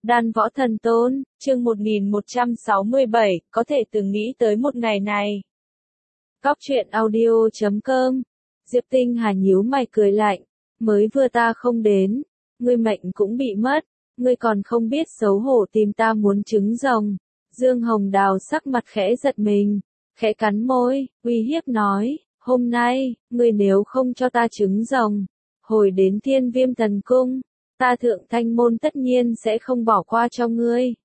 Đan Võ Thần Tôn, chương 1167, có thể từng nghĩ tới một ngày này. Góc truyện audio.com. Diệp Tinh Hà nhíu mày cười lạnh, mới vừa ta không đến, ngươi mệnh cũng bị mất, ngươi còn không biết xấu hổ tìm ta muốn trứng rồng. Dương Hồng Đào sắc mặt khẽ giật mình, khẽ cắn môi, uy hiếp nói, hôm nay, ngươi nếu không cho ta trứng rồng, hồi đến Thiên Viêm Thần Cung, ta Thượng Thanh Môn tất nhiên sẽ không bỏ qua cho ngươi.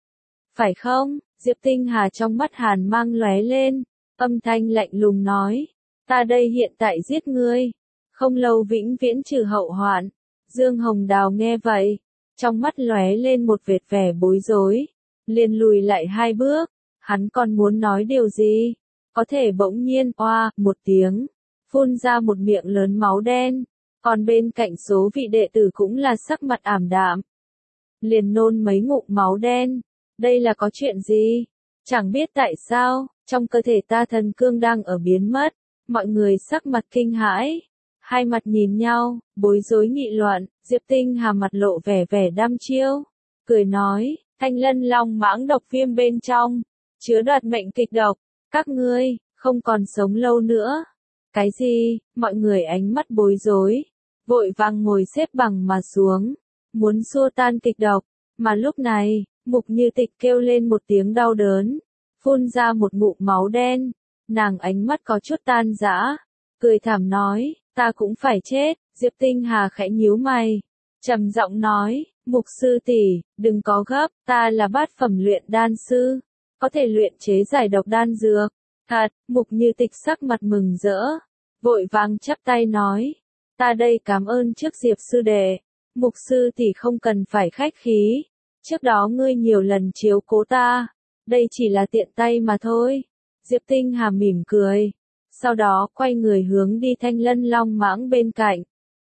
Phải không? Diệp Tinh Hà trong mắt hàn mang lóe lên, âm thanh lạnh lùng nói, ta đây hiện tại giết ngươi, không lâu vĩnh viễn trừ hậu hoạn. Dương Hồng Đào nghe vậy, trong mắt lóe lên một vệt vẻ bối rối, liền lùi lại hai bước, hắn còn muốn nói điều gì, có thể bỗng nhiên oa một tiếng, phun ra một miệng lớn máu đen, còn bên cạnh số vị đệ tử cũng là sắc mặt ảm đạm, liền nôn mấy ngụm máu đen. Đây là có chuyện gì? Chẳng biết tại sao, trong cơ thể ta thần cương đang ở biến mất, mọi người sắc mặt kinh hãi, hai mặt nhìn nhau, bối rối nghị luận. Diệp Tinh Hà mặt lộ vẻ vẻ đăm chiêu, cười nói, Thanh Lân Long mãng độc viêm bên trong, chứa đoạt mệnh kịch độc, các ngươi, không còn sống lâu nữa. Cái gì? Mọi người ánh mắt bối rối, vội vàng ngồi xếp bằng mà xuống, muốn xua tan kịch độc, mà lúc này, Mục Như Tịch kêu lên một tiếng đau đớn, phun ra một ngụm máu đen, nàng ánh mắt có chút tan rã, cười thảm nói, ta cũng phải chết. Diệp Tinh Hà khẽ nhíu mày, trầm giọng nói, Mục sư tỷ, đừng có gấp, ta là bát phẩm luyện đan sư, có thể luyện chế giải độc đan dược. Thật, Mục Như Tịch sắc mặt mừng rỡ, vội vàng chắp tay nói, ta đây cảm ơn trước Diệp sư đệ, Mục sư tỷ không cần phải khách khí, trước đó ngươi nhiều lần chiếu cố ta, đây chỉ là tiện tay mà thôi. Diệp Tinh Hà mỉm cười, sau đó quay người hướng đi Thanh Lân Long mãng bên cạnh.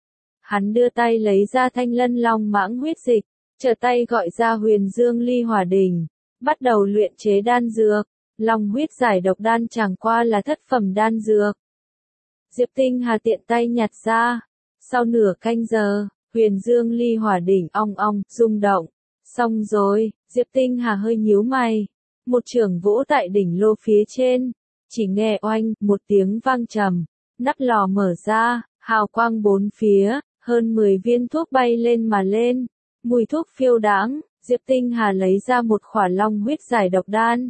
Hắn đưa tay lấy ra Thanh Lân Long mãng huyết dịch, trở tay gọi ra Huyền Dương Ly Hỏa Đỉnh, bắt đầu luyện chế đan dược. Long huyết giải độc đan chẳng qua là thất phẩm đan dược. Diệp Tinh Hà tiện tay nhặt ra, sau nửa canh giờ, Huyền Dương Ly Hỏa Đỉnh ong ong rung động. Xong rồi, Diệp Tinh Hà hơi nhíu mày, một chưởng vỗ tại đỉnh lô phía trên, chỉ nghe oanh một tiếng vang trầm, nắp lò mở ra, hào quang bốn phía, hơn 10 viên thuốc bay lên mà lên, mùi thuốc phiêu đãng. Diệp Tinh Hà lấy ra một khỏa long huyết giải độc đan,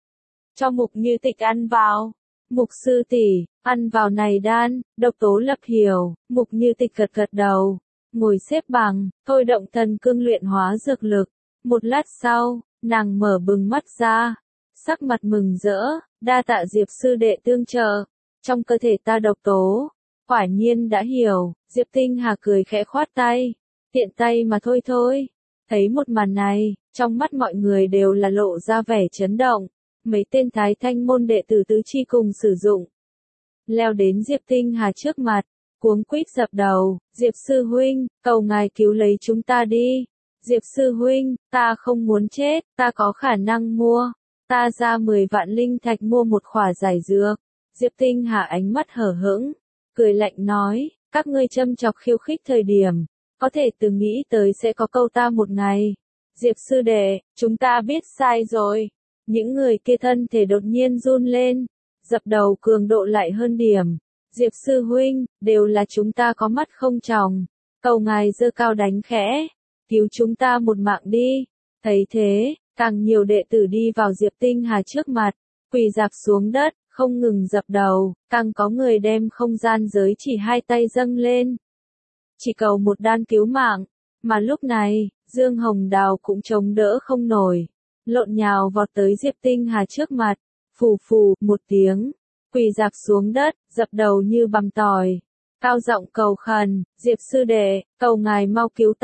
cho Mục Như Tịch ăn vào. Mục sư tỷ, ăn vào này đan, độc tố lập hiểu. Mục Như Tịch gật gật đầu, ngồi xếp bằng, thôi động thần cương luyện hóa dược lực. Một lát sau, nàng mở bừng mắt ra, sắc mặt mừng rỡ, đa tạ Diệp sư đệ tương trợ, trong cơ thể ta độc tố, quả nhiên đã hiểu. Diệp Tinh Hà cười khẽ khoát tay, tiện tay mà thôi thôi. Thấy một màn này, trong mắt mọi người đều là lộ ra vẻ chấn động, mấy tên Thái Thanh môn đệ tử tứ chi cùng sử dụng, leo đến Diệp Tinh Hà trước mặt, cuống quýt dập đầu, Diệp sư huynh, cầu ngài cứu lấy chúng ta đi. Diệp sư huynh, ta không muốn chết, ta có khả năng mua, ta ra 10 vạn linh thạch mua một khỏa giải dược. Diệp Tinh Hà ánh mắt hở hững, cười lạnh nói, các ngươi châm chọc khiêu khích thời điểm, có thể từng nghĩ tới sẽ có câu ta một ngày. Diệp sư đệ, chúng ta biết sai rồi. Những người kia thân thể đột nhiên run lên, dập đầu cường độ lại hơn điểm. Diệp sư huynh, đều là chúng ta có mắt không tròng, cầu ngài giơ cao đánh khẽ, cứu chúng ta một mạng đi. Thấy thế, càng nhiều đệ tử đi vào Diệp Tinh Hà trước mặt, quỳ rạp xuống đất, không ngừng dập đầu, càng có người đem không gian giới chỉ hai tay dâng lên, chỉ cầu một đan cứu mạng. Mà lúc này, Dương Hồng Đào cũng chống đỡ không nổi, lộn nhào vọt tới Diệp Tinh Hà trước mặt, phù phù một tiếng, quỳ rạp xuống đất, dập đầu như bằm tỏi, cao giọng cầu khẩn, Diệp sư đệ, cầu ngài mau cứu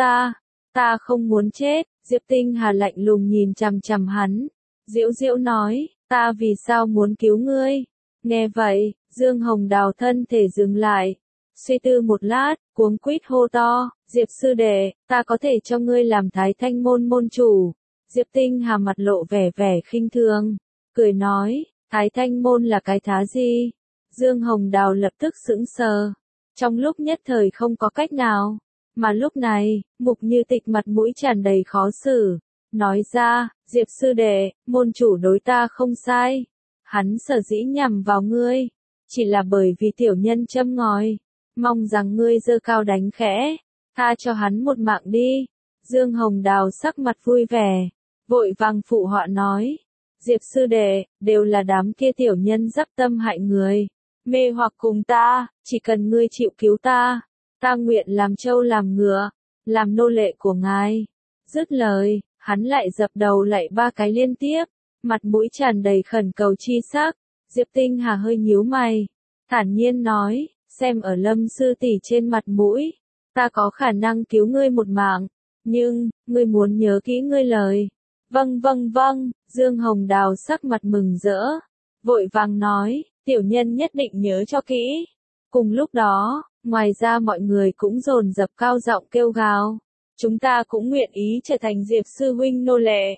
ta không muốn chết. Diệp Tinh Hà lạnh lùng nhìn chằm chằm hắn, giễu giễu nói, ta vì sao muốn cứu ngươi? Nghe vậy, Dương Hồng Đào thân thể dừng lại, suy tư một lát, cuống quýt hô to, Diệp sư đệ, ta có thể cho ngươi làm Thái Thanh môn môn chủ. Diệp Tinh Hà mặt lộ vẻ vẻ khinh thường, cười nói, Thái Thanh môn là cái thá gì? Dương Hồng Đào lập tức sững sờ, trong lúc nhất thời không có cách nào. Mà lúc này, Mục Như Tịch mặt mũi tràn đầy khó xử, nói ra, Diệp sư đệ, môn chủ đối ta không sai. Hắn sở dĩ nhằm vào ngươi, chỉ là bởi vì tiểu nhân châm ngòi, mong rằng ngươi giơ cao đánh khẽ, tha cho hắn một mạng đi. Dương Hồng Đào sắc mặt vui vẻ, vội vàng phụ họa nói, Diệp sư đệ, đều là đám kia tiểu nhân dắc tâm hại người, mê hoặc cùng ta, chỉ cần ngươi chịu cứu ta, ta nguyện làm trâu làm ngựa, làm nô lệ của ngài. Dứt lời, hắn lại dập đầu lạy 3 cái liên tiếp, mặt mũi tràn đầy khẩn cầu chi sắc. Diệp Tinh Hà hơi nhíu mày, thản nhiên nói, xem ở Lâm sư tỷ trên mặt mũi, ta có khả năng cứu ngươi một mạng, nhưng, ngươi muốn nhớ kỹ ngươi lời. Vâng vâng vâng, Dương Hồng Đào sắc mặt mừng rỡ, vội vàng nói, tiểu nhân nhất định nhớ cho kỹ. Cùng lúc đó, ngoài ra mọi người cũng dồn dập cao giọng kêu gào, chúng ta cũng nguyện ý trở thành Diệp sư huynh nô lệ.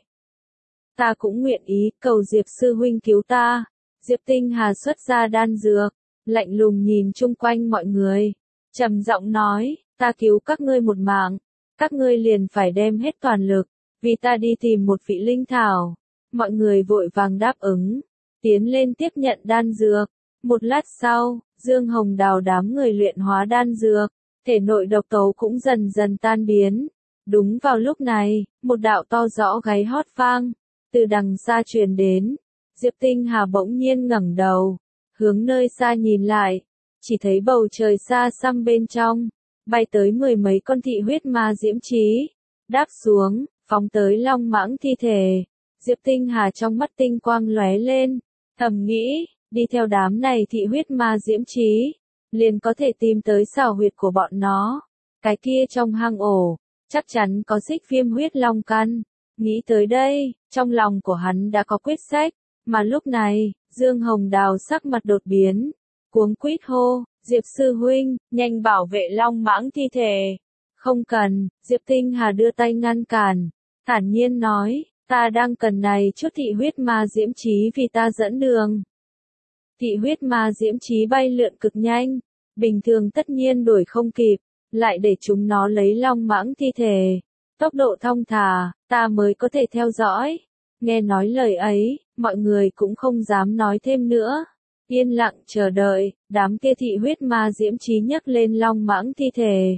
Ta cũng nguyện ý, cầu Diệp sư huynh cứu ta. Diệp Tinh Hà xuất ra đan dược, lạnh lùng nhìn chung quanh mọi người, trầm giọng nói, ta cứu các ngươi một mạng, các ngươi liền phải đem hết toàn lực, vì ta đi tìm một vị linh thảo. Mọi người vội vàng đáp ứng, tiến lên tiếp nhận đan dược. Một lát sau, Dương Hồng Đào đám người luyện hóa đan dược, thể nội độc tố cũng dần dần tan biến. Đúng vào lúc này, một đạo to rõ gáy hót vang, từ đằng xa truyền đến. Diệp Tinh Hà bỗng nhiên ngẩng đầu, hướng nơi xa nhìn lại, chỉ thấy bầu trời xa xăm bên trong, bay tới 10 mấy con thị huyết ma diễm chí, đáp xuống, phóng tới long mãng thi thể. Diệp Tinh Hà trong mắt tinh quang lóe lên, thầm nghĩ, đi theo đám này thị huyết ma diễm chí, liền có thể tìm tới xào huyệt của bọn nó. Cái kia trong hang ổ, chắc chắn có xích viêm huyết long căn. Nghĩ tới đây, trong lòng của hắn đã có quyết sách, mà lúc này, Dương Hồng Đào sắc mặt đột biến, cuống quýt hô, Diệp sư huynh, nhanh bảo vệ long mãng thi thể. Không cần, Diệp Tinh Hà đưa tay ngăn cản, thản nhiên nói, ta đang cần này chút thị huyết ma diễm chí vì ta dẫn đường. Thị huyết ma diễm chí bay lượn cực nhanh, bình thường tất nhiên đuổi không kịp, lại để chúng nó lấy long mãng thi thể. Tốc độ thong thả, ta mới có thể theo dõi. Nghe nói lời ấy, mọi người cũng không dám nói thêm nữa. Yên lặng chờ đợi, đám kia thị huyết ma diễm chí nhấc lên long mãng thi thể.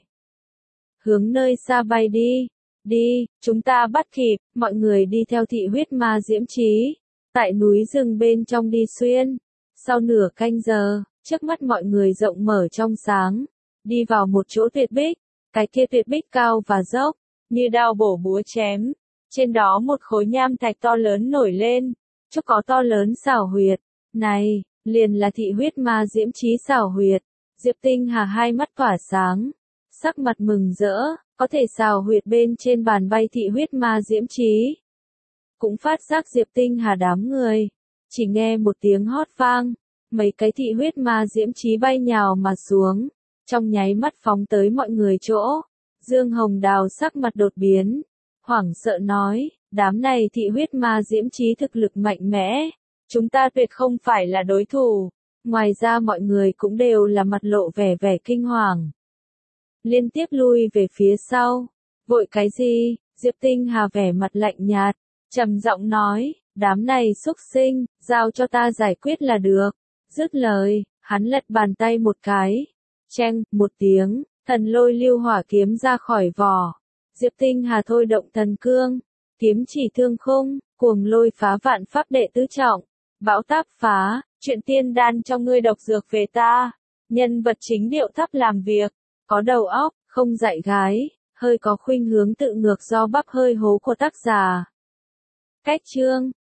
Hướng nơi xa bay đi. Đi, chúng ta bắt kịp, mọi người đi theo thị huyết ma diễm chí. Tại núi rừng bên trong đi xuyên. Sau nửa canh giờ, trước mắt mọi người rộng mở trong sáng. Đi vào một chỗ tuyệt bích. Cái kia tuyệt bích cao và dốc, như đao bổ búa chém. Trên đó một khối nham thạch to lớn nổi lên, chỗ có to lớn xảo huyệt. Này, liền là thị huyết ma diễm chí xảo huyệt. Diệp Tinh Hà hai mắt tỏa sáng, sắc mặt mừng rỡ, có thể xảo huyệt bên trên bàn bay thị huyết ma diễm chí. Cũng phát giác Diệp Tinh Hà đám người, chỉ nghe một tiếng hót vang, mấy cái thị huyết ma diễm chí bay nhào mà xuống, trong nháy mắt phóng tới mọi người chỗ. Dương Hồng Đào sắc mặt đột biến, hoảng sợ nói, đám này thị huyết ma diễm chí thực lực mạnh mẽ, chúng ta tuyệt không phải là đối thủ. Ngoài ra mọi người cũng đều là mặt lộ vẻ vẻ kinh hoàng, liên tiếp lui về phía sau. Vội cái gì? Diệp Tinh Hà vẻ mặt lạnh nhạt, trầm giọng nói, đám này xúc sinh, giao cho ta giải quyết là được. Dứt lời, hắn lật bàn tay một cái, cheng, một tiếng, thần lôi lưu hỏa kiếm ra khỏi vỏ. Diệp Tinh Hà thôi động thần cương, kiếm chỉ thương khung, cuồng lôi phá vạn pháp đệ tứ trọng, bão táp phá, chuyện tiên đan cho ngươi độc dược về ta. Nhân vật chính điệu thấp làm việc, có đầu óc, không dạy gái, hơi có khuynh hướng tự ngược do bắp hơi hố của tác giả. Cách chương